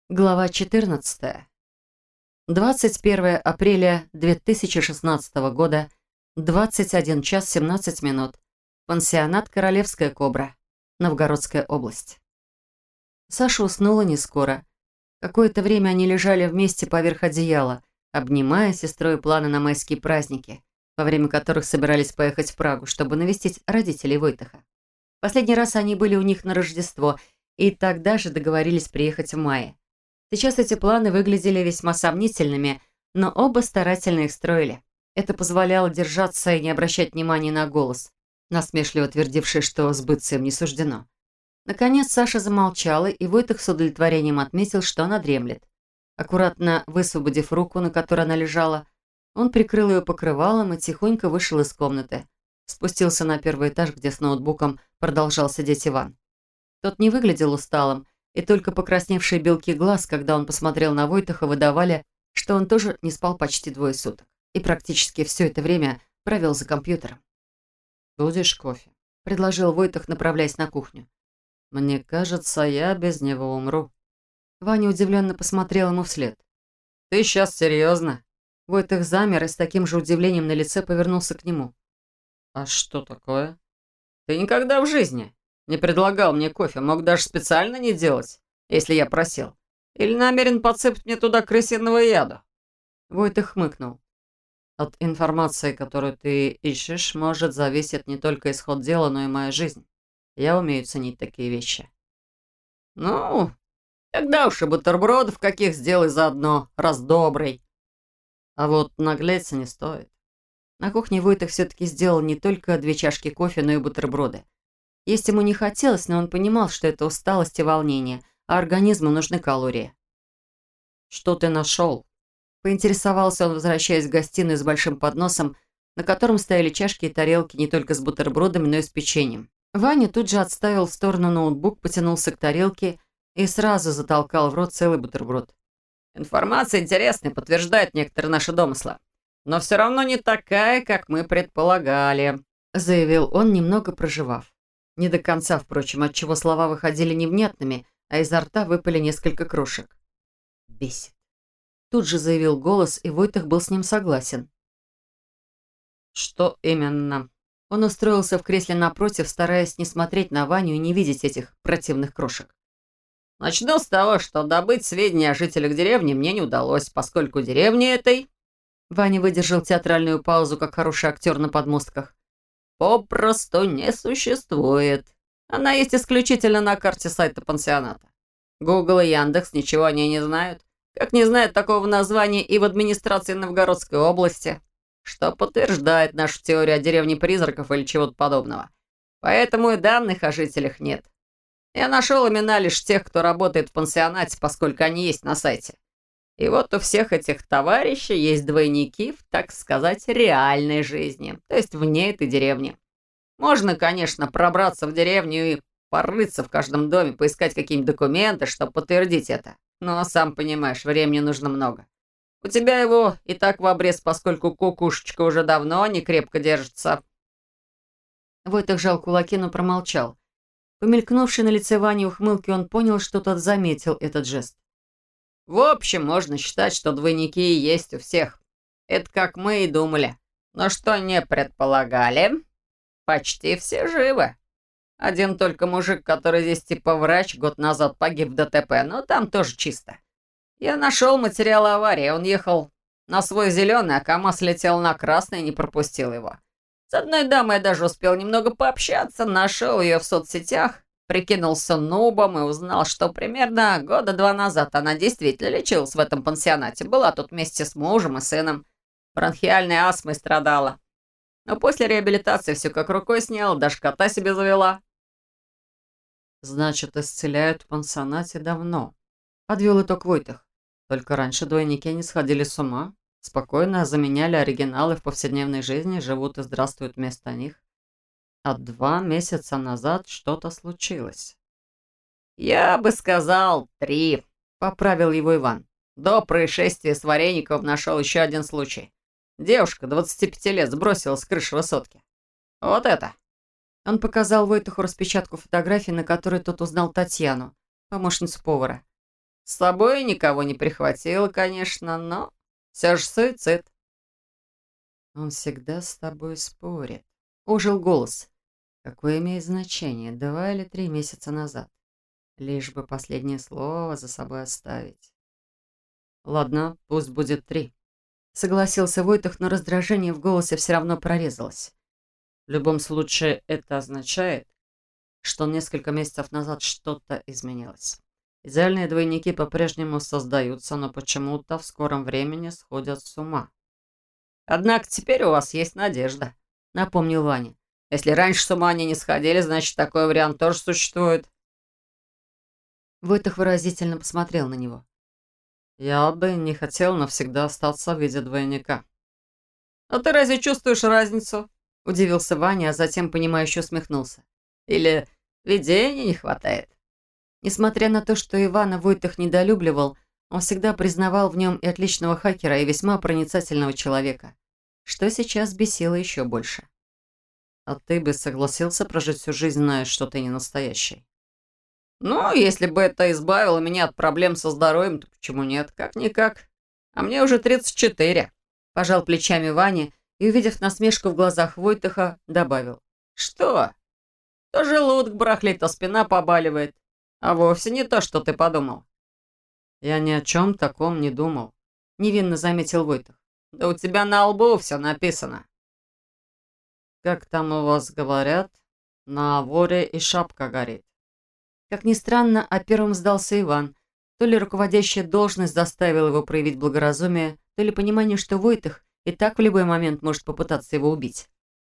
Глава 14. 21 апреля 2016 года, 21 час 17 минут. Пансионат «Королевская кобра», Новгородская область. Саша уснула не скоро. Какое-то время они лежали вместе поверх одеяла, обнимаясь и строя планы на майские праздники, во время которых собирались поехать в Прагу, чтобы навестить родителей Войтаха. Последний раз они были у них на Рождество, и тогда же договорились приехать в мае. Сейчас эти планы выглядели весьма сомнительными, но оба старательно их строили. Это позволяло держаться и не обращать внимания на голос, насмешливо твердивший, что сбыться им не суждено. Наконец Саша замолчала, и Войтах с удовлетворением отметил, что она дремлет. Аккуратно высвободив руку, на которой она лежала, он прикрыл ее покрывалом и тихонько вышел из комнаты. Спустился на первый этаж, где с ноутбуком продолжал сидеть Иван. Тот не выглядел усталым, и только покрасневшие белки глаз, когда он посмотрел на Войтаха, выдавали, что он тоже не спал почти 2 суток и практически все это время провел за компьютером. «Будешь кофе?» – предложил Войтах, направляясь на кухню. «Мне кажется, я без него умру». Ваня удивленно посмотрел ему вслед. «Ты сейчас серьезно?» Войтах замер и с таким же удивлением на лице повернулся к нему. «А что такое?» «Ты никогда в жизни не предлагал мне кофе, мог даже специально не делать, если я просил. Или намерен подсыпать мне туда крысиного яду?» Войтых хмыкнул. «От информации, которую ты ищешь, может зависеть не только исход дела, но и моя жизнь. Я умею ценить такие вещи». «Ну, тогда уж и бутербродов каких сделай заодно, раз добрый». А вот наглеться не стоит. На кухне Войтых все-таки сделал не только 2 чашки кофе, но и бутерброды. Есть ему не хотелось, но он понимал, что это усталость и волнение, а организму нужны калории. «Что ты нашел?» Поинтересовался он, возвращаясь в гостиную с большим подносом, на котором стояли чашки и тарелки не только с бутербродами, но и с печеньем. Ваня тут же отставил в сторону ноутбук, потянулся к тарелке и сразу затолкал в рот целый бутерброд. «Информация интересная, подтверждает некоторые наши домыслы, но все равно не такая, как мы предполагали», заявил он, немного прожевав. Не до конца, впрочем, отчего слова выходили невнятными, а изо рта выпали несколько крошек. «Бесит», тут же заявил голос, и Войтах был с ним согласен. «Что именно?» Он устроился в кресле напротив, стараясь не смотреть на Ваню и не видеть этих противных крошек. «Начну с того, что добыть сведения о жителях деревни мне не удалось, поскольку деревни этой...» Ваня выдержал театральную паузу, как хороший актер на подмостках. «Попросту не существует. Она есть исключительно на карте сайта пансионата. Google и Яндекс ничего о ней не знают, как не знают такого названия и в администрации Новгородской области, что подтверждает нашу теорию о деревне призраков или чего-то подобного. Поэтому и данных о жителях нет. Я нашел имена лишь тех, кто работает в пансионате, поскольку они есть на сайте. И вот у всех этих товарищей есть двойники в, так сказать, реальной жизни, то есть вне этой деревни. Можно, конечно, пробраться в деревню и порыться в каждом доме, поискать какие-нибудь документы, чтобы подтвердить это. Но, сам понимаешь, времени нужно много. У тебя его и так в обрез, поскольку кукушечка уже давно не крепко держится». Войтах сжал кулаки, но промолчал. Помелькнувший на лице Вани ухмылки, он понял, что тот заметил этот жест. «В общем, можно считать, что двойники есть у всех. Это как мы и думали. Но что не предполагали, почти все живы. Один только мужик, который здесь типа врач, год назад погиб в ДТП, но там тоже чисто. Я нашел материал аварии. Он ехал на свой зеленый, а КамАЗ летел на красный и не пропустил его. С одной дамой я даже успел немного пообщаться, нашел ее в соцсетях, прикинулся нубом и узнал, что примерно 2 года назад она действительно лечилась в этом пансионате. Была тут вместе с мужем и сыном. Бронхиальной астмой страдала. Но после реабилитации все как рукой сняло, даже кота себе завела. «Значит, исцеляют в пансионате давно», — подвел итог Войтах. «Только раньше двойники не сходили с ума, спокойно заменяли оригиналы в повседневной жизни, живут и здравствуют вместо них. А 2 месяца назад что-то случилось». «Я бы сказал 3», — поправил его Иван. «До происшествия с Вареников нашел еще один случай. Девушка 25 лет сбросила с крыши высотки. Вот это». Он показал Войтаху распечатку фотографий, на которой тот узнал Татьяну, помощницу повара. С собой никого не прихватила, конечно, но все же суицид. Он всегда с тобой спорит. Ожил голос. Какое имеет значение, 2 или 3 месяца назад? Лишь бы последнее слово за собой оставить. Ладно, пусть будет 3. Согласился Войтах, но раздражение в голосе все равно прорезалось. В любом случае, это означает, что несколько месяцев назад что-то изменилось. Идеальные двойники по-прежнему создаются, но почему-то в скором времени сходят с ума. «Однако теперь у вас есть надежда», — напомнил Ваня. «Если раньше с ума они не сходили, значит, такой вариант тоже существует». Войтах выразительно посмотрел на него. «Я бы не хотел навсегда остаться в виде двойника». «А ты разве чувствуешь разницу?» — удивился Ваня, а затем, понимающе усмехнулся. «Или видения не хватает?» Несмотря на то, что Ивана Войтах недолюбливал, он всегда признавал в нем и отличного хакера, и весьма проницательного человека, что сейчас бесило еще больше. «А ты бы согласился прожить всю жизнь, зная, что ты не настоящий?» «Ну, если бы это избавило меня от проблем со здоровьем, то почему нет? Как-никак. А мне уже 34. Пожал плечами Ваня и, увидев насмешку в глазах Войтаха, добавил. «Что? То желудок барахлит, то спина побаливает. А вовсе не то, что ты подумал». «Я ни о чем таком не думал», — невинно заметил Войтах. «Да у тебя на лбу все написано». «Как там у вас говорят, на воре и шапка горит». Как ни странно, а первым сдался Иван. То ли руководящая должность заставила его проявить благоразумие, то ли понимание, что Войтах и так в любой момент может попытаться его убить.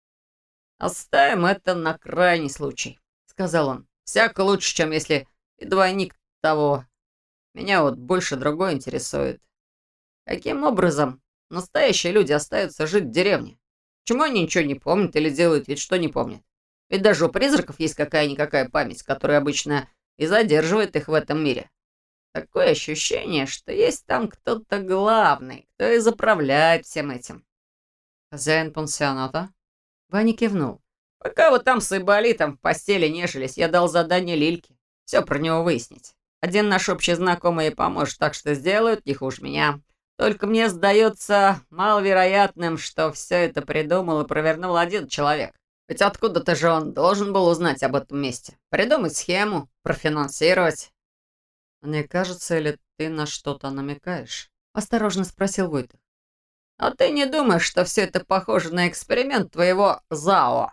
«Оставим это на крайний случай», — сказал он. «Всяко лучше, чем если и двойник того. Меня вот больше другое интересует. Каким образом настоящие люди остаются жить в деревне? Почему они ничего не помнят или делают вид, что не помнят? Ведь даже у призраков есть какая-никакая память, которая обычно и задерживает их в этом мире. Такое ощущение, что есть там кто-то главный, кто и заправляет всем этим». «Хозяин пансионата?» Ваня кивнул. «Пока вы там с Айболитом в постели нежились, я дал задание Лильке. Все про него выяснить. Один наш общий знакомый ей поможет, так что сделают не хуже меня. Только мне сдается маловероятным, что все это придумал и провернул один человек. Ведь откуда-то же он должен был узнать об этом месте. Придумать схему, профинансировать». «Не кажется ли ты на что-то намекаешь?» — осторожно спросил Войтах. «А ты не думаешь, что все это похоже на эксперимент твоего ЗАО?»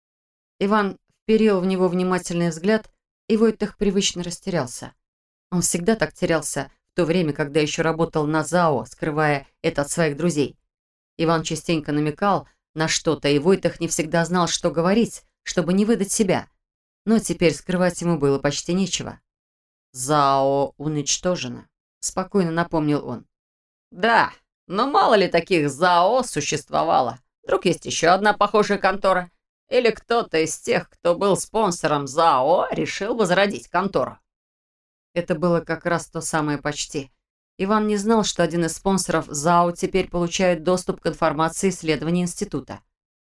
Иван вперил в него внимательный взгляд, и Войтах привычно растерялся. Он всегда так терялся в то время, когда еще работал на ЗАО, скрывая это от своих друзей. Иван частенько намекал на что-то, и Войтах не всегда знал, что говорить, чтобы не выдать себя. Но теперь скрывать ему было почти нечего. «ЗАО уничтожено», — спокойно напомнил он. «Да, но мало ли таких ЗАО существовало. Вдруг есть еще одна похожая контора. Или кто-то из тех, кто был спонсором ЗАО, решил возродить контору». Это было как раз то самое почти. Иван не знал, что один из спонсоров ЗАО теперь получает доступ к информации исследований института.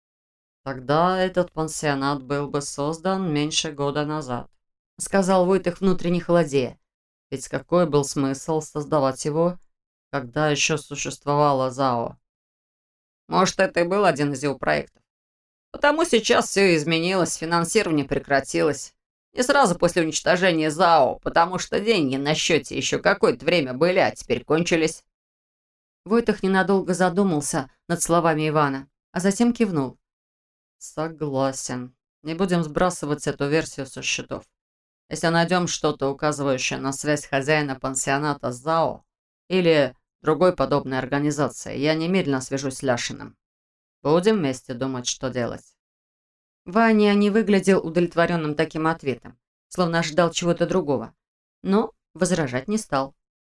«Тогда этот пансионат был бы создан меньше года назад», — сказал Войтах, внутренне холодея. «Ведь какой был смысл создавать его, когда еще существовало ЗАО?» «Может, это и был один из его проектов. Потому сейчас все изменилось, финансирование прекратилось. Не сразу после уничтожения ЗАО, потому что деньги на счете еще какое-то время были, а теперь кончились». Войтах ненадолго задумался над словами Ивана, а затем кивнул. «Согласен. Не будем сбрасывать эту версию со счетов. Если найдем что-то, указывающее на связь хозяина пансионата с ЗАО или другой подобной организации, я немедленно свяжусь с Ляшиным. Будем вместе думать, что делать». Ваня не выглядел удовлетворенным таким ответом, словно ожидал чего-то другого, но возражать не стал.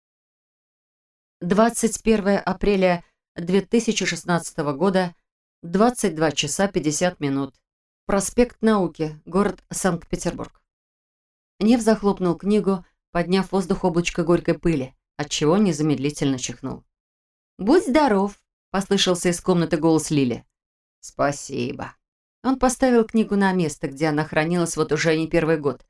21 апреля 2016 года, 22 часа 50 минут. Проспект Науки, город Санкт-Петербург. Нев захлопнул книгу, подняв в воздух облачко горькой пыли, отчего незамедлительно чихнул. «Будь здоров!» — послышался из комнаты голос Лили. «Спасибо». Он поставил книгу на место, где она хранилась вот уже не первый год.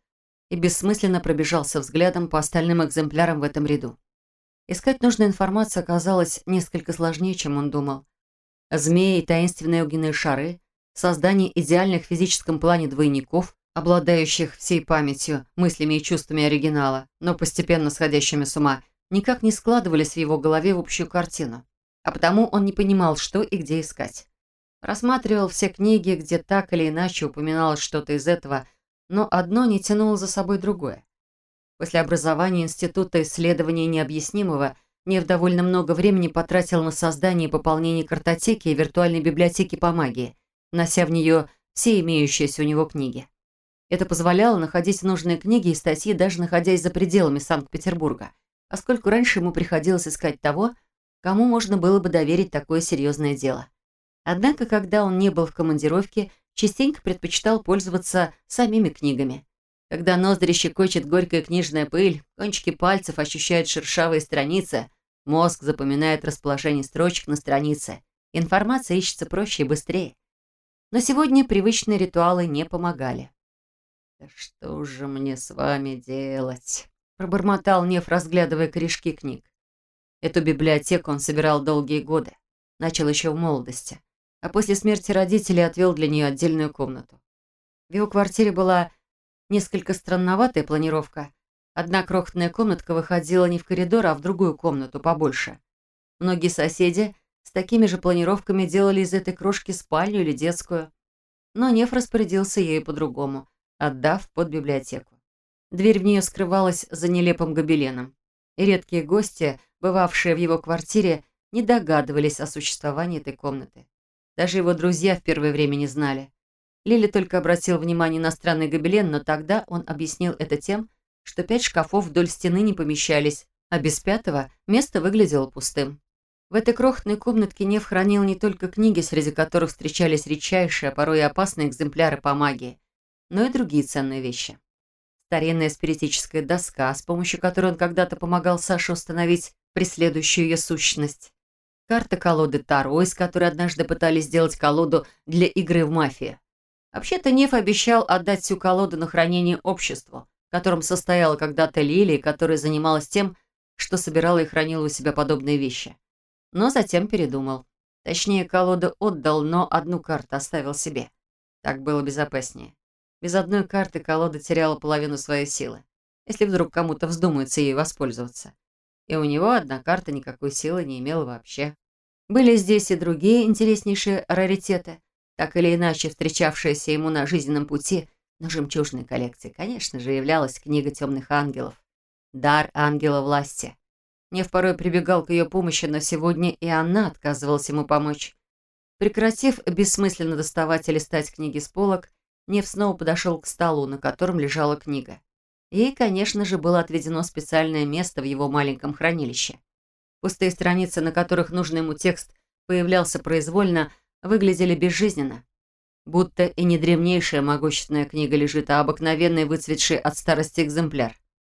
и бессмысленно пробежался взглядом по остальным экземплярам в этом ряду. Искать нужную информацию оказалось несколько сложнее, чем он думал. Змеи и таинственные огненные шары, создание идеальных в физическом плане двойников, обладающих всей памятью, мыслями и чувствами оригинала, но постепенно сходящими с ума, никак не складывались в его голове в общую картину. А потому он не понимал, что и где искать. Рассматривал все книги, где так или иначе упоминалось что-то из этого, но одно не тянуло за собой другое. После образования Института исследования необъяснимого Нев довольно много времени потратил на создание и пополнение картотеки и виртуальной библиотеки по магии, внося в нее все имеющиеся у него книги. Это позволяло находить нужные книги и статьи, даже находясь за пределами Санкт-Петербурга, поскольку раньше ему приходилось искать того, кому можно было бы доверить такое серьезное дело. Однако, когда он не был в командировке, частенько предпочитал пользоваться самими книгами. Когда ноздри щекочет горькая книжная пыль, кончики пальцев ощущают шершавые страницы, мозг запоминает расположение строчек на странице, информация ищется проще и быстрее. Но сегодня привычные ритуалы не помогали. «Да что же мне с вами делать?» – пробормотал Нев, разглядывая корешки книг. Эту библиотеку он собирал долгие годы, начал еще в молодости, а после смерти родителей отвел для нее отдельную комнату. В его квартире была несколько странноватая планировка. Одна крохотная комнатка выходила не в коридор, а в другую комнату, побольше. Многие соседи с такими же планировками делали из этой крошки спальню или детскую. Но Нев распорядился ею по-другому, отдав под библиотеку. Дверь в нее скрывалась за нелепым гобеленом, и редкие гости, бывавшие в его квартире, не догадывались о существовании этой комнаты. Даже его друзья в первое время не знали. Лили только обратил внимание на странный гобелен, но тогда он объяснил это тем, что 5 шкафов вдоль стены не помещались, а без 5-го место выглядело пустым. В этой крохотной комнатке Нев хранил не только книги, среди которых встречались редчайшие, а порой и опасные экземпляры по магии, но и другие ценные вещи. Старинная спиритическая доска, с помощью которой он когда-то помогал Саше установить преследующую ее сущность. Карта колоды Таро, из которой однажды пытались сделать колоду для игры в мафию. Вообще-то Нев обещал отдать всю колоду на хранение обществу, в котором состояла когда-то Лилия, которая занималась тем, что собирала и хранила у себя подобные вещи. Но затем передумал. Точнее, колоду отдал, но одну карту оставил себе. Так было безопаснее. Без одной карты колода теряла половину своей силы, если вдруг кому-то вздумается ею воспользоваться. И у него одна карта никакой силы не имела вообще. Были здесь и другие интереснейшие раритеты, так или иначе встречавшиеся ему на жизненном пути, но жемчужной коллекцией, конечно же, являлась книга темных ангелов. Дар ангела власти. Нев порой прибегал к ее помощи, но сегодня и она отказывалась ему помочь. Прекратив бессмысленно доставать и листать книги с полок, Нев снова подошел к столу, на котором лежала книга. Ей, конечно же, было отведено специальное место в его маленьком хранилище. Пустые страницы, на которых нужный ему текст появлялся произвольно, выглядели безжизненно. Будто и не древнейшая могущественная книга лежит, а обыкновенный выцветший от старости экземпляр.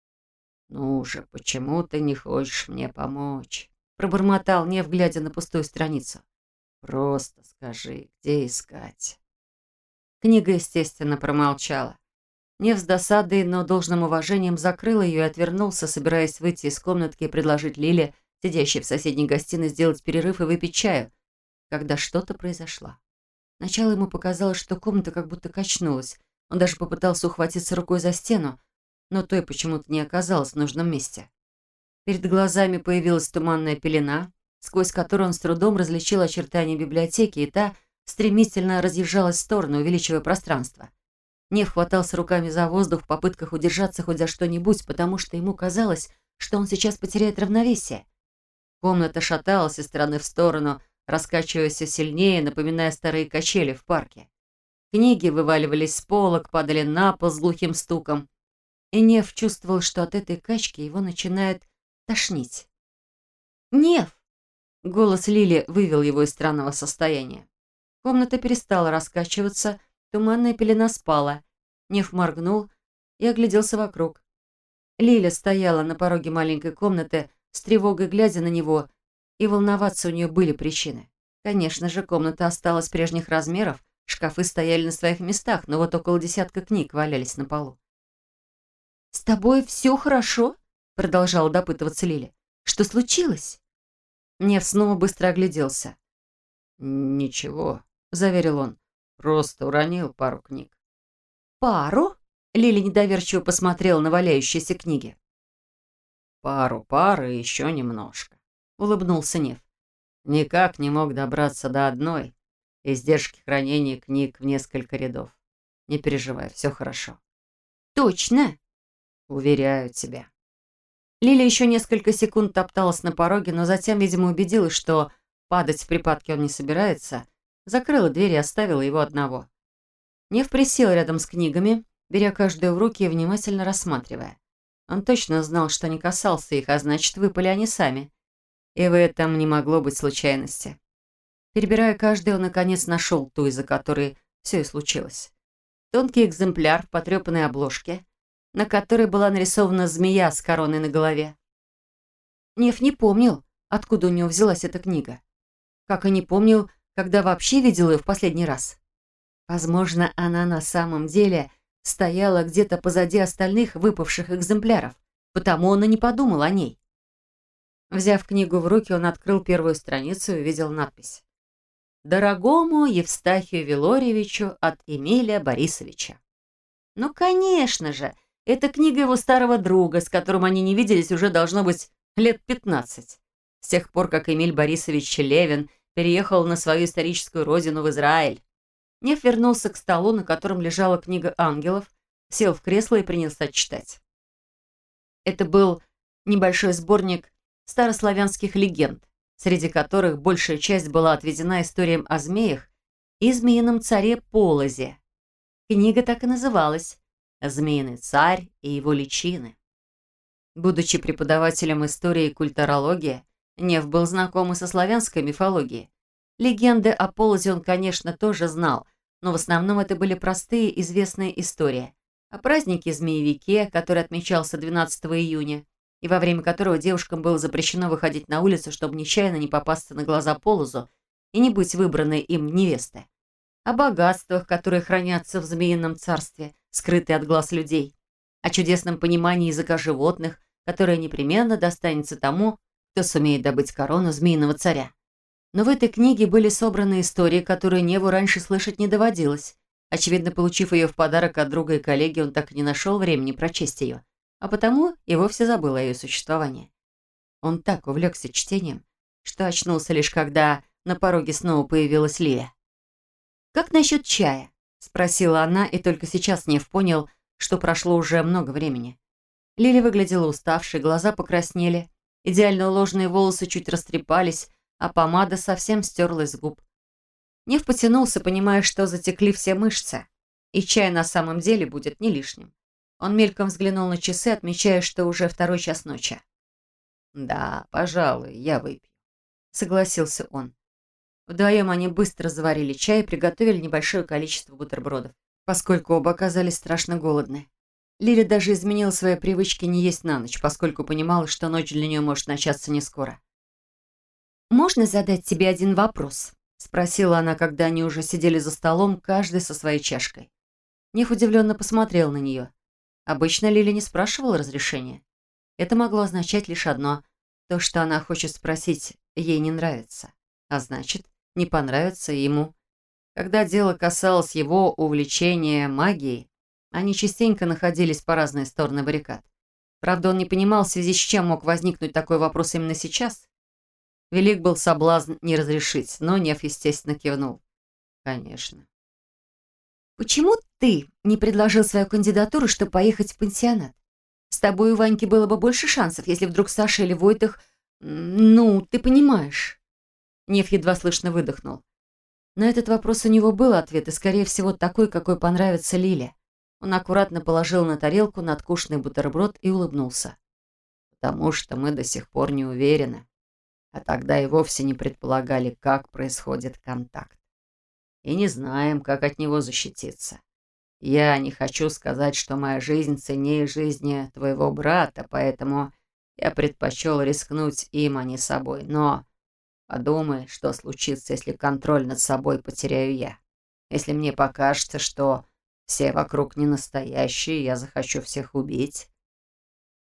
«Ну же, почему ты не хочешь мне помочь?» Пробормотал Нев, глядя на пустую страницу. «Просто скажи, где искать?» Книга, естественно, промолчала. Нев с досадой, но должным уважением закрыл ее и отвернулся, собираясь выйти из комнатки и предложить Лиле, сидящей в соседней гостиной, сделать перерыв и выпить чаю, когда что-то произошло. Сначала ему показалось, что комната как будто качнулась. Он даже попытался ухватиться рукой за стену, но той почему-то не оказалось в нужном месте. Перед глазами появилась туманная пелена, сквозь которую он с трудом различил очертания библиотеки, и та стремительно разъезжалась в сторону, увеличивая пространство. Нев хватался руками за воздух в попытках удержаться хоть за что-нибудь, потому что ему казалось, что он сейчас потеряет равновесие. Комната шаталась из стороны в сторону, раскачиваясь все сильнее, напоминая старые качели в парке. Книги вываливались с полок, падали на пол с глухим стуком. И Нев чувствовал, что от этой качки его начинает тошнить. «Нев!» — голос Лили вывел его из странного состояния. Комната перестала раскачиваться, туманная пелена спала. Нев моргнул и огляделся вокруг. Лиля стояла на пороге маленькой комнаты, с тревогой глядя на него, и волноваться у нее были причины. Конечно же, комната осталась прежних размеров, шкафы стояли на своих местах, но вот около десятка книг валялись на полу. «С тобой все хорошо?» — продолжала допытываться Лиля. «Что случилось?» Нев снова быстро огляделся. «Ничего», — заверил он. «Просто уронил пару книг». «Пару?» — Лиля недоверчиво посмотрела на валяющиеся книги. «Пары, еще немножко», — улыбнулся Нев. «Никак не мог добраться до одной. Издержки хранения книг в несколько рядов. Не переживай, все хорошо». «Точно?» «Уверяю тебя». Лиля еще несколько секунд топталась на пороге, но затем, видимо, убедилась, что падать в припадке он не собирается, закрыла дверь и оставила его одного. Нев присел рядом с книгами, беря каждую в руки и внимательно рассматривая. Он точно знал, что не касался их, а значит, выпали они сами. И в этом не могло быть случайности. Перебирая каждый, он наконец нашел ту, из-за которой все и случилось. Тонкий экземпляр в потрепанной обложке, на которой была нарисована змея с короной на голове. Нев не помнил, откуда у него взялась эта книга. Как и не помнил, когда вообще видел ее в последний раз. Возможно, она на самом деле стояла где-то позади остальных выпавших экземпляров, потому он и не подумал о ней. Взяв книгу в руки, он открыл первую страницу и увидел надпись: «Дорогому Евстахию Вилорьевичу от Эмиля Борисовича». Ну, конечно же, это книга его старого друга, с которым они не виделись уже должно быть лет 15. С тех пор, как Эмиль Борисович Левин переехал на свою историческую родину в Израиль. Нев вернулся к столу, на котором лежала книга ангелов, сел в кресло и принялся читать. Это был небольшой сборник старославянских легенд, среди которых большая часть была отведена историям о змеях и змеином царе Полозе. Книга так и называлась «Змеиный царь и его личины». Будучи преподавателем истории и культурологии, Нев был знаком и со славянской мифологией. Легенды о Полозе он, конечно, тоже знал, но в основном это были простые известные истории о празднике Змеевике, который отмечался 12 июня, и во время которого девушкам было запрещено выходить на улицу, чтобы нечаянно не попасться на глаза Полозу и не быть выбранной им невестой. О богатствах, которые хранятся в Змеином царстве, скрытые от глаз людей. О чудесном понимании языка животных, которое непременно достанется тому, кто сумеет добыть корону Змеиного царя. Но в этой книге были собраны истории, которые Неву раньше слышать не доводилось. Очевидно, получив ее в подарок от друга и коллеги, он так и не нашел времени прочесть ее, а потому и вовсе забыл о ее существовании. Он так увлекся чтением, что очнулся лишь когда на пороге снова появилась Лия. «Как насчет чая?» — спросила она, и только сейчас Нев понял, что прошло уже много времени. Лили выглядела уставшей, глаза покраснели, идеально уложенные волосы чуть растрепались, а помада совсем стерлась с губ. Нев потянулся, понимая, что затекли все мышцы, и чай на самом деле будет не лишним. Он мельком взглянул на часы, отмечая, что уже 2 час ночи. «Да, пожалуй, я выпью», — согласился он. Вдвоем они быстро заварили чай и приготовили небольшое количество бутербродов, поскольку оба оказались страшно голодны. Лиля даже изменила свои привычки не есть на ночь, поскольку понимала, что ночь для нее может начаться не скоро. «Можно задать тебе один вопрос?» — спросила она, когда они уже сидели за столом, каждый со своей чашкой. Нев удивленно посмотрел на нее. Обычно Лиля не спрашивала разрешения. Это могло означать лишь одно: то, что она хочет спросить, ей не нравится. А значит, не понравится ему. Когда дело касалось его увлечения магией, они частенько находились по разные стороны баррикад. Правда, он не понимал, в связи с чем мог возникнуть такой вопрос именно сейчас. Велик был соблазн не разрешить, но Нев, естественно, кивнул. «Конечно». «Почему ты не предложил свою кандидатуру, чтобы поехать в пансионат? С тобой у Ваньки было бы больше шансов, если вдруг Саша или Войтых... Ну, ты понимаешь». Нев едва слышно выдохнул. На этот вопрос у него был ответ, и, скорее всего, такой, какой понравится Лиле. Он аккуратно положил на тарелку надкушенный бутерброд и улыбнулся. «Потому что мы до сих пор не уверены. А тогда и вовсе не предполагали, как происходит контакт. И не знаем, как от него защититься. Я не хочу сказать, что моя жизнь ценнее жизни твоего брата, поэтому я предпочел рискнуть им, а не собой. Но подумай, что случится, если контроль над собой потеряю я. Если мне покажется, что все вокруг не настоящие, я захочу всех убить,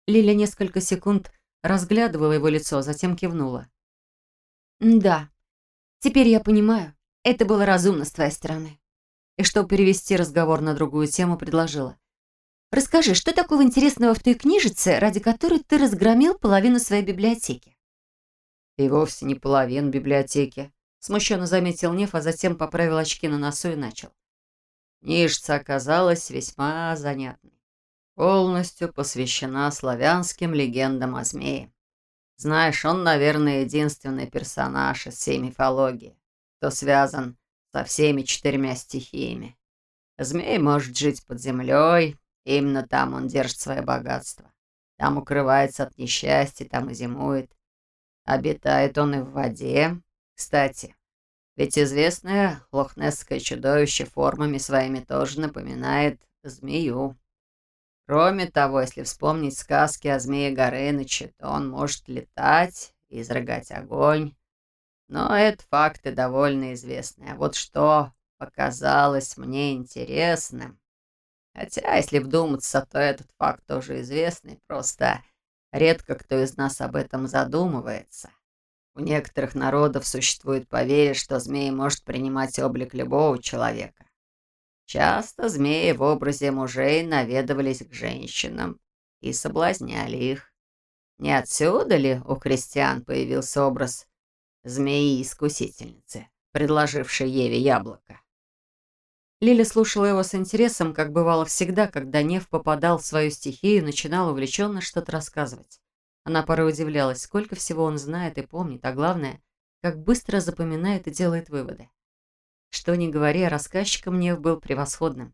Лиля несколько секунд разглядывала его лицо, затем кивнула. «Да, теперь я понимаю, это было разумно с твоей стороны». И чтобы перевести разговор на другую тему, предложила. «Расскажи, что такого интересного в той книжице, ради которой ты разгромил половину своей библиотеки?» «И вовсе не половину библиотеки», смущенно заметил Нев, а затем поправил очки на носу и начал. Книжица оказалась весьма занятной. Полностью посвящена славянским легендам о змее. Знаешь, он, наверное, единственный персонаж из всей мифологии, кто связан со всеми 4 стихиями. Змей может жить под землей, именно там он держит свое богатство. Там укрывается от несчастья, там и зимует. Обитает он и в воде. Кстати, ведь известное лохнесское чудовище формами своими тоже напоминает змею. Кроме того, если вспомнить сказки о змее Горыныче, то он может летать и изрыгать огонь. Но это факты довольно известные. А вот что показалось мне интересным. Хотя, если вдуматься, то этот факт тоже известный. Просто редко кто из нас об этом задумывается. У некоторых народов существует поверье, что змея может принимать облик любого человека. Часто змеи в образе мужей наведывались к женщинам и соблазняли их. Не отсюда ли у христиан появился образ змеи-искусительницы, предложившей Еве яблоко? Лиля слушала его с интересом, как бывало всегда, когда Нев попадал в свою стихию и начинал увлеченно что-то рассказывать. Она порой удивлялась, сколько всего он знает и помнит, а главное, как быстро запоминает и делает выводы. Что ни говори, а рассказчиком Нев был превосходным.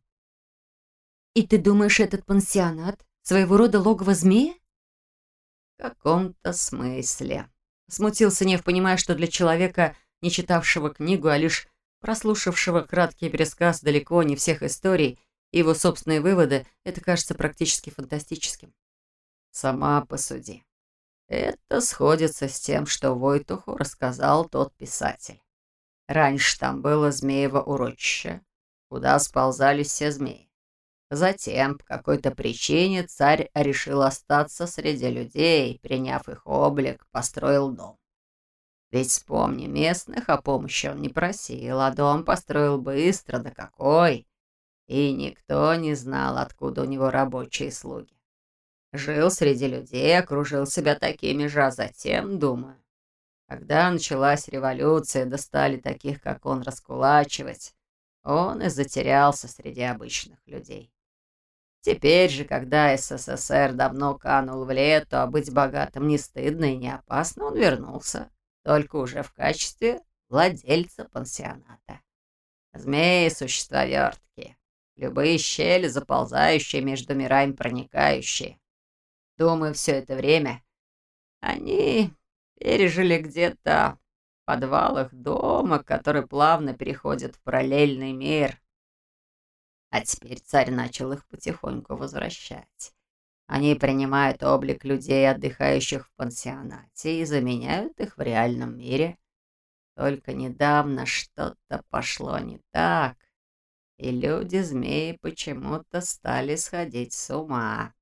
«И ты думаешь, этот пансионат своего рода логово змея?» «В каком-то смысле», — смутился Нев, понимая, что для человека, не читавшего книгу, а лишь прослушавшего краткий пересказ далеко не всех историй и его собственные выводы, это кажется практически фантастическим. «Сама посуди. Это сходится с тем, что Войтуху рассказал тот писатель. Раньше там было змеево урочище, куда сползались все змеи. Затем, по какой-то причине, царь решил остаться среди людей, приняв их облик, построил дом. Ведь вспомни, местных о помощи он не просил, а дом построил быстро, да какой! И никто не знал, откуда у него рабочие слуги. Жил среди людей, окружил себя такими же, а затем, думаю, когда началась революция, достали таких, как он, раскулачивать, он и затерялся среди обычных людей. Теперь же, когда СССР давно канул в лету, а быть богатым не стыдно и не опасно, он вернулся, только уже в качестве владельца пансионата. Змеи — существа верткие, любые щели, заползающие между мирами, проникающие. Думаю, все это время они пережили где-то в подвалах дома, который плавно переходит в параллельный мир. А теперь царь начал их потихоньку возвращать. Они принимают облик людей, отдыхающих в пансионате, и заменяют их в реальном мире. Только недавно что-то пошло не так, и люди-змеи почему-то стали сходить с ума.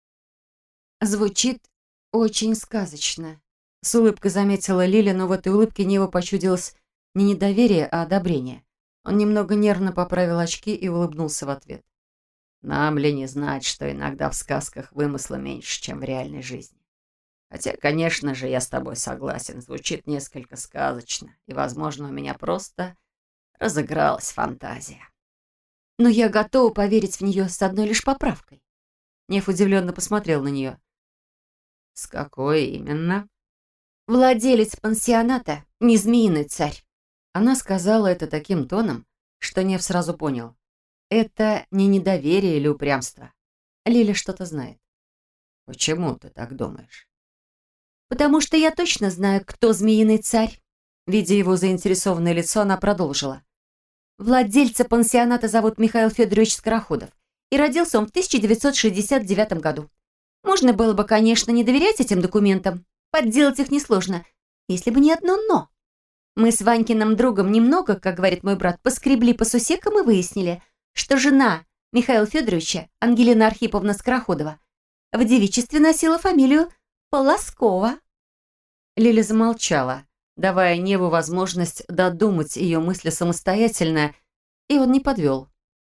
Звучит очень сказочно. С улыбкой заметила Лиля, но в этой улыбке Неву почудилось не недоверие, а одобрение. Он немного нервно поправил очки и улыбнулся в ответ. Нам ли не знать, что иногда в сказках вымысла меньше, чем в реальной жизни? Хотя, конечно же, я с тобой согласен, звучит несколько сказочно, и, возможно, у меня просто разыгралась фантазия. Но я готова поверить в нее с одной лишь поправкой. Нев удивленно посмотрел на нее. С какой именно? Владелец пансионата не змеиный царь. Она сказала это таким тоном, что Нев сразу понял. Это не недоверие или упрямство. Лиля что-то знает. Почему ты так думаешь? Потому что я точно знаю, кто змеиный царь. Видя его заинтересованное лицо, она продолжила. Владельца пансионата зовут Михаил Федорович Скороходов, и родился он в 1969 году. Можно было бы, конечно, не доверять этим документам. Подделать их несложно, если бы не одно «но». Мы с Ванькиным другом немного, как говорит мой брат, поскребли по сусекам и выяснили, что жена Михаила Федоровича, Ангелина Архиповна Скороходова, в девичестве носила фамилию Полоскова». Лиля замолчала, давая Неву возможность додумать ее мысли самостоятельно, и он не подвел.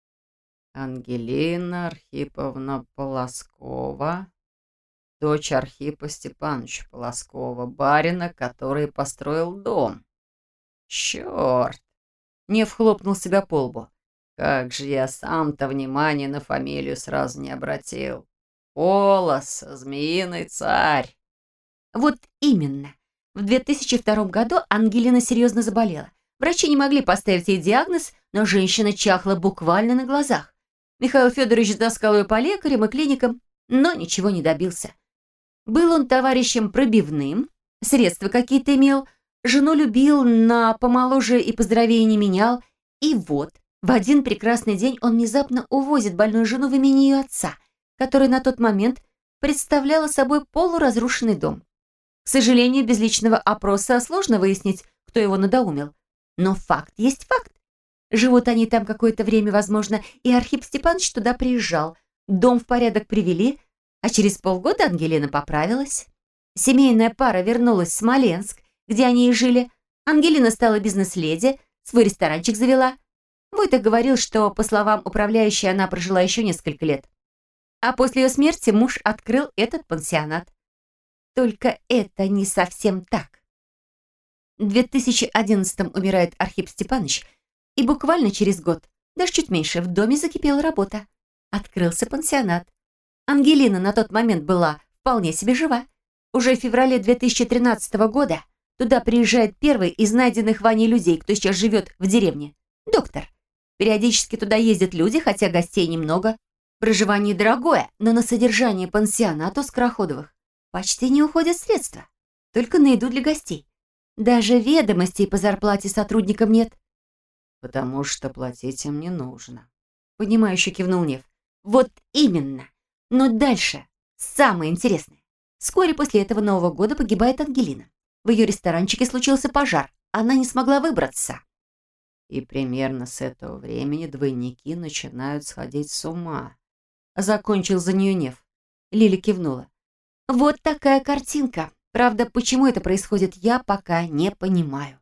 Ангелина Архиповна Полоскова, дочь Архипа Степановича Полоскова, барина, который построил дом. Черт! Нев хлопнул себя по лбу. Как же я сам-то внимания на фамилию сразу не обратил. Полос, змеиный царь. Вот именно. В 2002 году Ангелина серьезно заболела. Врачи не могли поставить ей диагноз, но женщина чахла буквально на глазах. Михаил Федорович таскал ее по лекарям и клиникам, но ничего не добился. Был он товарищем пробивным, средства какие-то имел, жену любил, на помоложе и поздоровее не менял. И вот, в один прекрасный день он внезапно увозит больную жену в имение ее отца, который на тот момент представляла собой полуразрушенный дом. К сожалению, без личного опроса сложно выяснить, кто его надоумил. Но факт есть факт. Живут они там какое-то время, возможно, и Архип Степанович туда приезжал. Дом в порядок привели, а через полгода Ангелина поправилась. Семейная пара вернулась в Смоленск, где они и жили. Ангелина стала бизнес-леди, свой ресторанчик завела. Войтах говорил, что, по словам управляющей, она прожила еще несколько лет. А после ее смерти муж открыл этот пансионат. Только это не совсем так. В 2011-м умирает Архип Степанович, и буквально через год, даже чуть меньше, в доме закипела работа. Открылся пансионат. Ангелина на тот момент была вполне себе жива. Уже в феврале 2013 года туда приезжает первый из найденных Ваней людей, кто сейчас живет в деревне. Доктор. Периодически туда ездят люди, хотя гостей немного. Проживание дорогое, но на содержание пансионата у Скороходовых почти не уходят средства. Только на еду для гостей. Даже ведомостей по зарплате сотрудникам нет. Потому что платить им не нужно. Понимающе кивнул Нев. Вот именно. Но дальше самое интересное. Вскоре после этого Нового года погибает Ангелина. В ее ресторанчике случился пожар. Она не смогла выбраться. И примерно с этого времени двойники начинают сходить с ума. Закончил за нее Нев. Лиля кивнула. Вот такая картинка. Правда, почему это происходит, я пока не понимаю.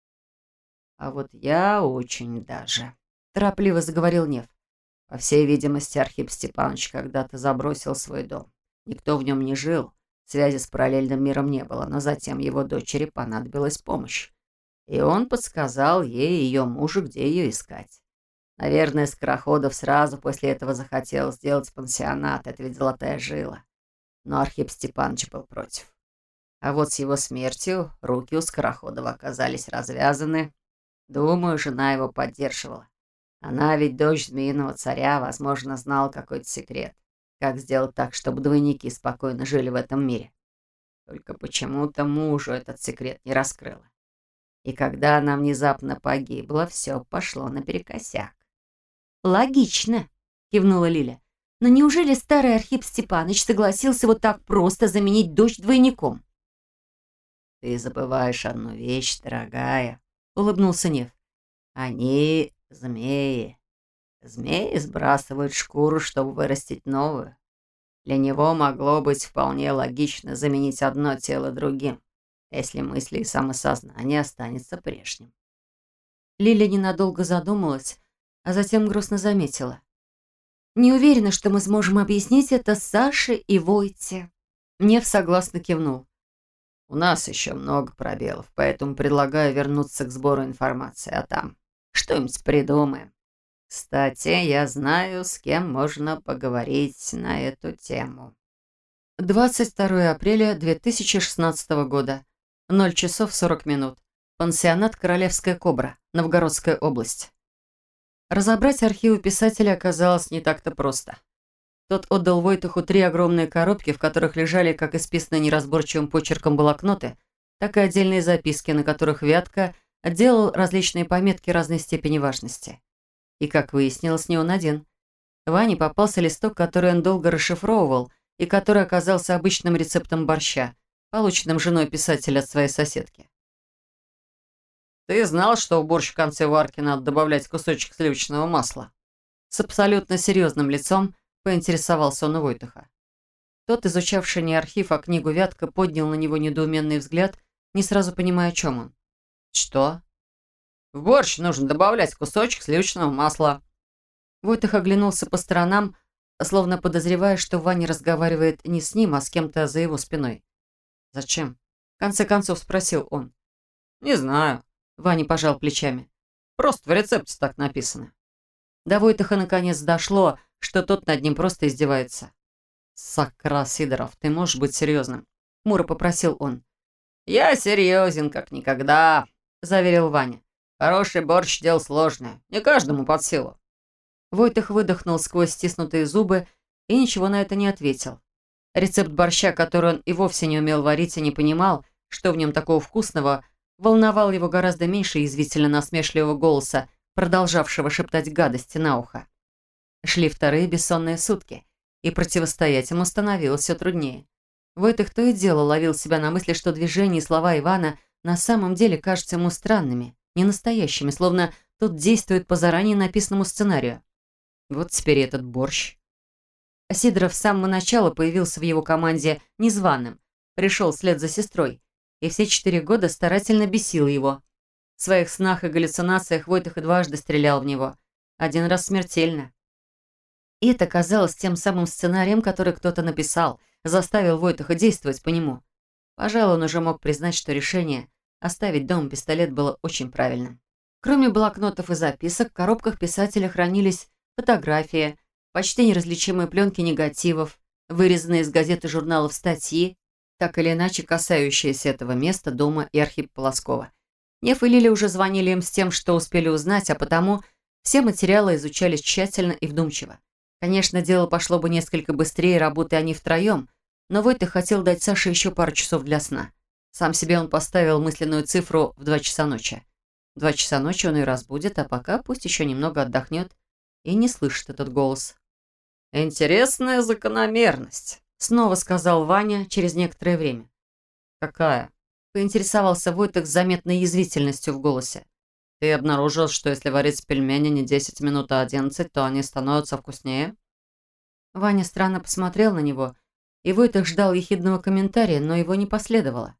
А вот я очень даже, торопливо заговорил Нев. По всей видимости, Архип Степанович когда-то забросил свой дом. Никто в нем не жил, связи с параллельным миром не было, но затем его дочери понадобилась помощь. И он подсказал ей и ее мужу, где ее искать. Наверное, Скороходов сразу после этого захотел сделать пансионат, это ведь золотая жила. Но Архип Степанович был против. А вот с его смертью руки у Скороходова оказались развязаны. Думаю, жена его поддерживала. Она ведь дочь змеиного царя, возможно, знала какой-то секрет. Как сделать так, чтобы двойники спокойно жили в этом мире. Только почему-то мужу этот секрет не раскрыла. И когда она внезапно погибла, все пошло наперекосяк. «Логично», — кивнула Лиля. «Но неужели старый Архип Степанович согласился вот так просто заменить дочь двойником?» «Ты забываешь одну вещь, дорогая», — улыбнулся Нев. «Они змеи. Змеи сбрасывают шкуру, чтобы вырастить новую. Для него могло быть вполне логично заменить одно тело другим, если мысли и самосознание останется прежним». Лиля ненадолго задумалась, а затем грустно заметила. «Не уверена, что мы сможем объяснить это Саше и Войте». Нев согласно кивнул. «У нас еще много пробелов, поэтому предлагаю вернуться к сбору информации, а там что-нибудь придумаем. Кстати, я знаю, с кем можно поговорить на эту тему». 22 апреля 2016 года, 0 часов 40 минут. Пансионат «Королевская кобра», Новгородская область. Разобрать архивы писателя оказалось не так-то просто. Тот отдал Войтуху 3 огромные коробки, в которых лежали как исписанные неразборчивым почерком блокноты, так и отдельные записки, на которых Вятка делал различные пометки разной степени важности. И, как выяснилось, не он один. Ване попался листок, который он долго расшифровывал, и который оказался обычным рецептом борща, полученным женой писателя от своей соседки. «Ты знал, что в борщ в конце варки надо добавлять кусочек сливочного масла?» С абсолютно серьезным лицом поинтересовался он у Войтуха. Тот, изучавший не архив, а книгу Вятка, поднял на него недоуменный взгляд, не сразу понимая, о чем он. Что? В борщ нужно добавлять кусочек сливочного масла. Войтых оглянулся по сторонам, словно подозревая, что Ваня разговаривает не с ним, а с кем-то за его спиной. Зачем? В конце концов спросил он. Не знаю. Ваня пожал плечами. Просто в рецепте так написано. До Войтыха наконец дошло, что тот над ним просто издевается. Сакра, Сидоров, ты можешь быть серьезным? Хмуро попросил он. Я серьезен, как никогда, Заверил Ваня. Хороший борщ – дело сложное. Не каждому под силу. Войтых выдохнул сквозь стиснутые зубы и ничего на это не ответил. Рецепт борща, который он и вовсе не умел варить и не понимал, что в нем такого вкусного, волновал его гораздо меньше язвительно-насмешливого голоса, продолжавшего шептать гадости на ухо. Шли вторые бессонные сутки, и противостоять ему становилось все труднее. Войтых то и дело ловил себя на мысли, что движения и слова Ивана на самом деле кажутся ему странными, ненастоящими, словно тот действует по заранее написанному сценарию. Вот теперь этот борщ. Сидоров с самого начала появился в его команде незваным, пришел вслед за сестрой, и все 4 года старательно бесил его. В своих снах и галлюцинациях Войтых и дважды стрелял в него. Один раз смертельно. И это казалось тем самым сценарием, который кто-то написал, заставил Войтыха действовать по нему. Пожалуй, он уже мог признать, что решение оставить дома пистолет было очень правильным. Кроме блокнотов и записок, в коробках писателя хранились фотографии, почти неразличимые пленки негативов, вырезанные из газет и журналов статьи, так или иначе касающиеся этого места, дома и Архипа Полоскова. Нев и Лиля уже звонили им с тем, что успели узнать, а потому все материалы изучались тщательно и вдумчиво. Конечно, дело пошло бы несколько быстрее, работая они втроем, но Войтых хотел дать Саше еще пару часов для сна. Сам себе он поставил мысленную цифру в 2 часа ночи. В 2 часа ночи он ее разбудит, а пока пусть еще немного отдохнет и не слышит этот голос. «Интересная закономерность», — снова сказал Ваня через некоторое время. «Какая?» — поинтересовался Войтых с заметной язвительностью в голосе. «Ты обнаружил, что если варить пельмени не 10 минут, а 11, то они становятся вкуснее?» Ваня странно посмотрел на него, и Войтых ждал ехидного комментария, но его не последовало.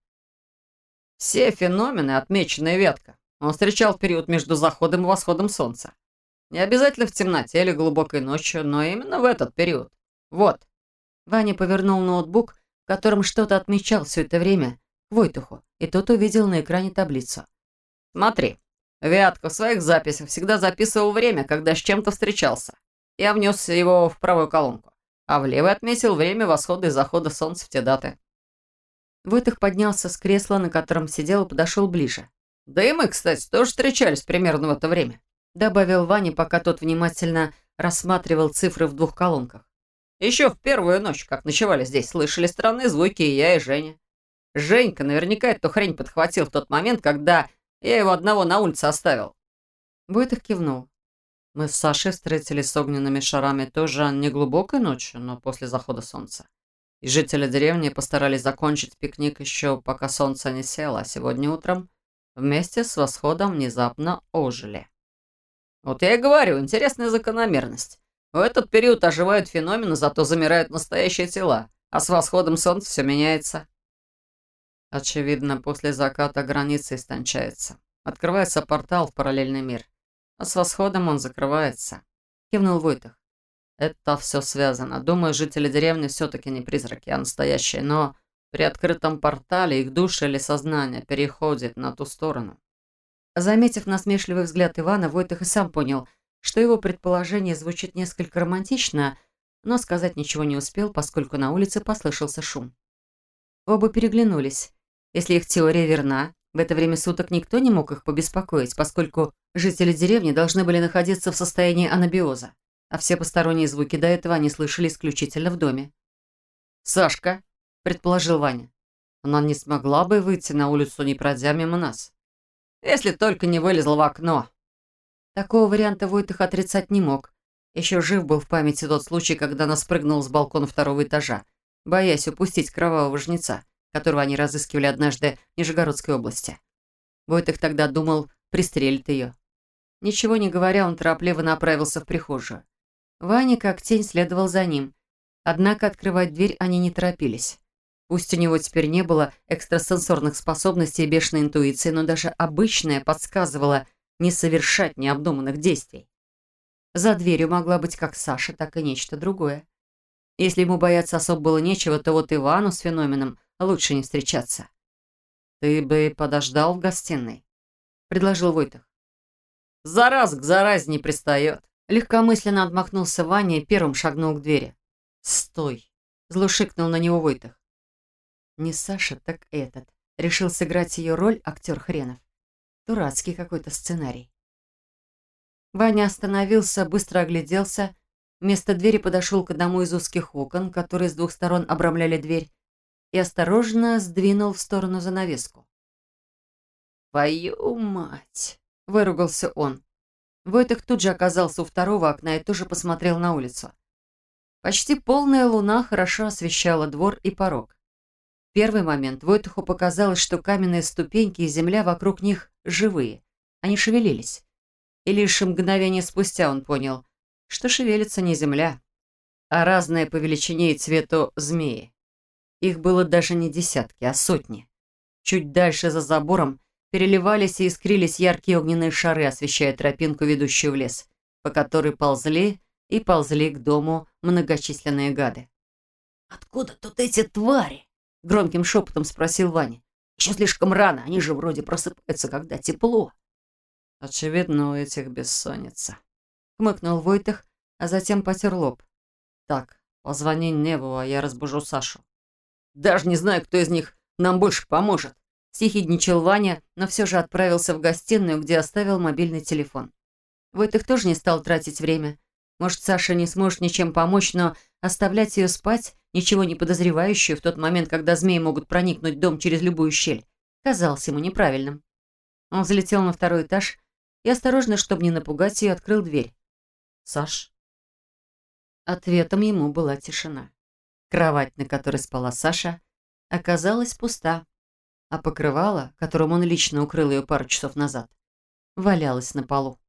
«Все феномены, отмеченные Вятка, он встречал в период между заходом и восходом солнца. Не обязательно в темноте или глубокой ночью, но именно в этот период. Вот». Ваня повернул ноутбук, в котором что-то отмечал все это время, к Войтуху, и тот увидел на экране таблицу. «Смотри, Вятка в своих записях всегда записывал время, когда с чем-то встречался. Я внес его в правую колонку, а в левой отметил время восхода и захода солнца в те даты». Войтых поднялся с кресла, на котором сидел, и подошел ближе. «Да и мы, кстати, тоже встречались примерно в это время», добавил Ваня, пока тот внимательно рассматривал цифры в 2 колонках. «Еще в первую ночь, как ночевали здесь, слышали странные звуки и я, и Женя. Женька наверняка эту хрень подхватил в тот момент, когда я его одного на улице оставил». Войтых кивнул. «Мы с Сашей встретились с огненными шарами тоже не глубокой ночью, но после захода солнца. И жители деревни постарались закончить пикник еще пока солнце не село, а сегодня утром вместе с восходом внезапно ожили». «Вот я и говорю, интересная закономерность. В этот период оживают феномены, зато замирают настоящие тела, а с восходом солнца все меняется». «Очевидно, после заката граница истончается. Открывается портал в параллельный мир, а с восходом он закрывается», — кивнул Войтых. «Это все связано. Думаю, жители деревни все-таки не призраки, а настоящие, но при открытом портале их души или сознание переходит на ту сторону». Заметив насмешливый взгляд Ивана, Войтых и сам понял, что его предположение звучит несколько романтично, но сказать ничего не успел, поскольку на улице послышался шум. Оба переглянулись. Если их теория верна, в это время суток никто не мог их побеспокоить, поскольку жители деревни должны были находиться в состоянии анабиоза, а все посторонние звуки до этого они слышали исключительно в доме. «Сашка», — предположил Ваня, — «она не смогла бы выйти на улицу, не пройдя мимо нас. Если только не вылезла в окно». Такого варианта Войтых отрицать не мог. Еще жив был в памяти тот случай, когда она спрыгнула с балкона 2-го этажа, боясь упустить кровавого жнеца, которого они разыскивали однажды в Нижегородской области. Войтых тогда думал, пристрелит ее. Ничего не говоря, он торопливо направился в прихожую. Ваня, как тень, следовал за ним. Однако открывать дверь они не торопились. Пусть у него теперь не было экстрасенсорных способностей и бешеной интуиции, но даже обычная подсказывала не совершать необдуманных действий. За дверью могла быть как Саша, так и нечто другое. Если ему бояться особо было нечего, то вот Ивану с феноменом лучше не встречаться. «Ты бы подождал в гостиной», — предложил Войтых. «Зараз к заразе не пристает». Легкомысленно отмахнулся Ваня и первым шагнул к двери. «Стой!» — зло шикнул на него Войтых. Не Саша, так этот. Решил сыграть ее роль актер хренов. Дурацкий какой-то сценарий. Ваня остановился, быстро огляделся. Вместо двери подошел к одному из узких окон, которые с двух сторон обрамляли дверь, и осторожно сдвинул в сторону занавеску. «Твою мать!» — выругался он. Войтых тут же оказался у второго окна и тоже посмотрел на улицу. Почти полная луна хорошо освещала двор и порог. В первый момент Войтуху показалось, что каменные ступеньки и земля вокруг них живые. Они шевелились. И лишь мгновение спустя он понял, что шевелится не земля, а разные по величине и цвету змеи. Их было даже не десятки, а сотни. Чуть дальше за забором переливались и искрились яркие огненные шары, освещая тропинку, ведущую в лес, по которой ползли и ползли к дому многочисленные гады. «Откуда тут эти твари?» — громким шепотом спросил Ваня. «Еще слишком рано, они же вроде просыпаются, когда тепло». «Очевидно, у этих бессонница», — хмыкнул Войтых, а затем потер лоб. «Так, позвони Неву, а я разбужу Сашу». «Даже не знаю, кто из них нам больше поможет», — съехидничал Ваня, но все же отправился в гостиную, где оставил мобильный телефон. Войтых тоже не стал тратить время. Может, Саша не сможет ничем помочь, но оставлять ее спать, ничего не подозревающую, в тот момент, когда змеи могут проникнуть в дом через любую щель, казалось ему неправильным. Он взлетел на второй этаж и, осторожно, чтобы не напугать ее, открыл дверь. «Саш?» Ответом ему была тишина. Кровать, на которой спала Саша, оказалась пуста, а покрывало, которым он лично укрыл ее пару часов назад, валялось на полу.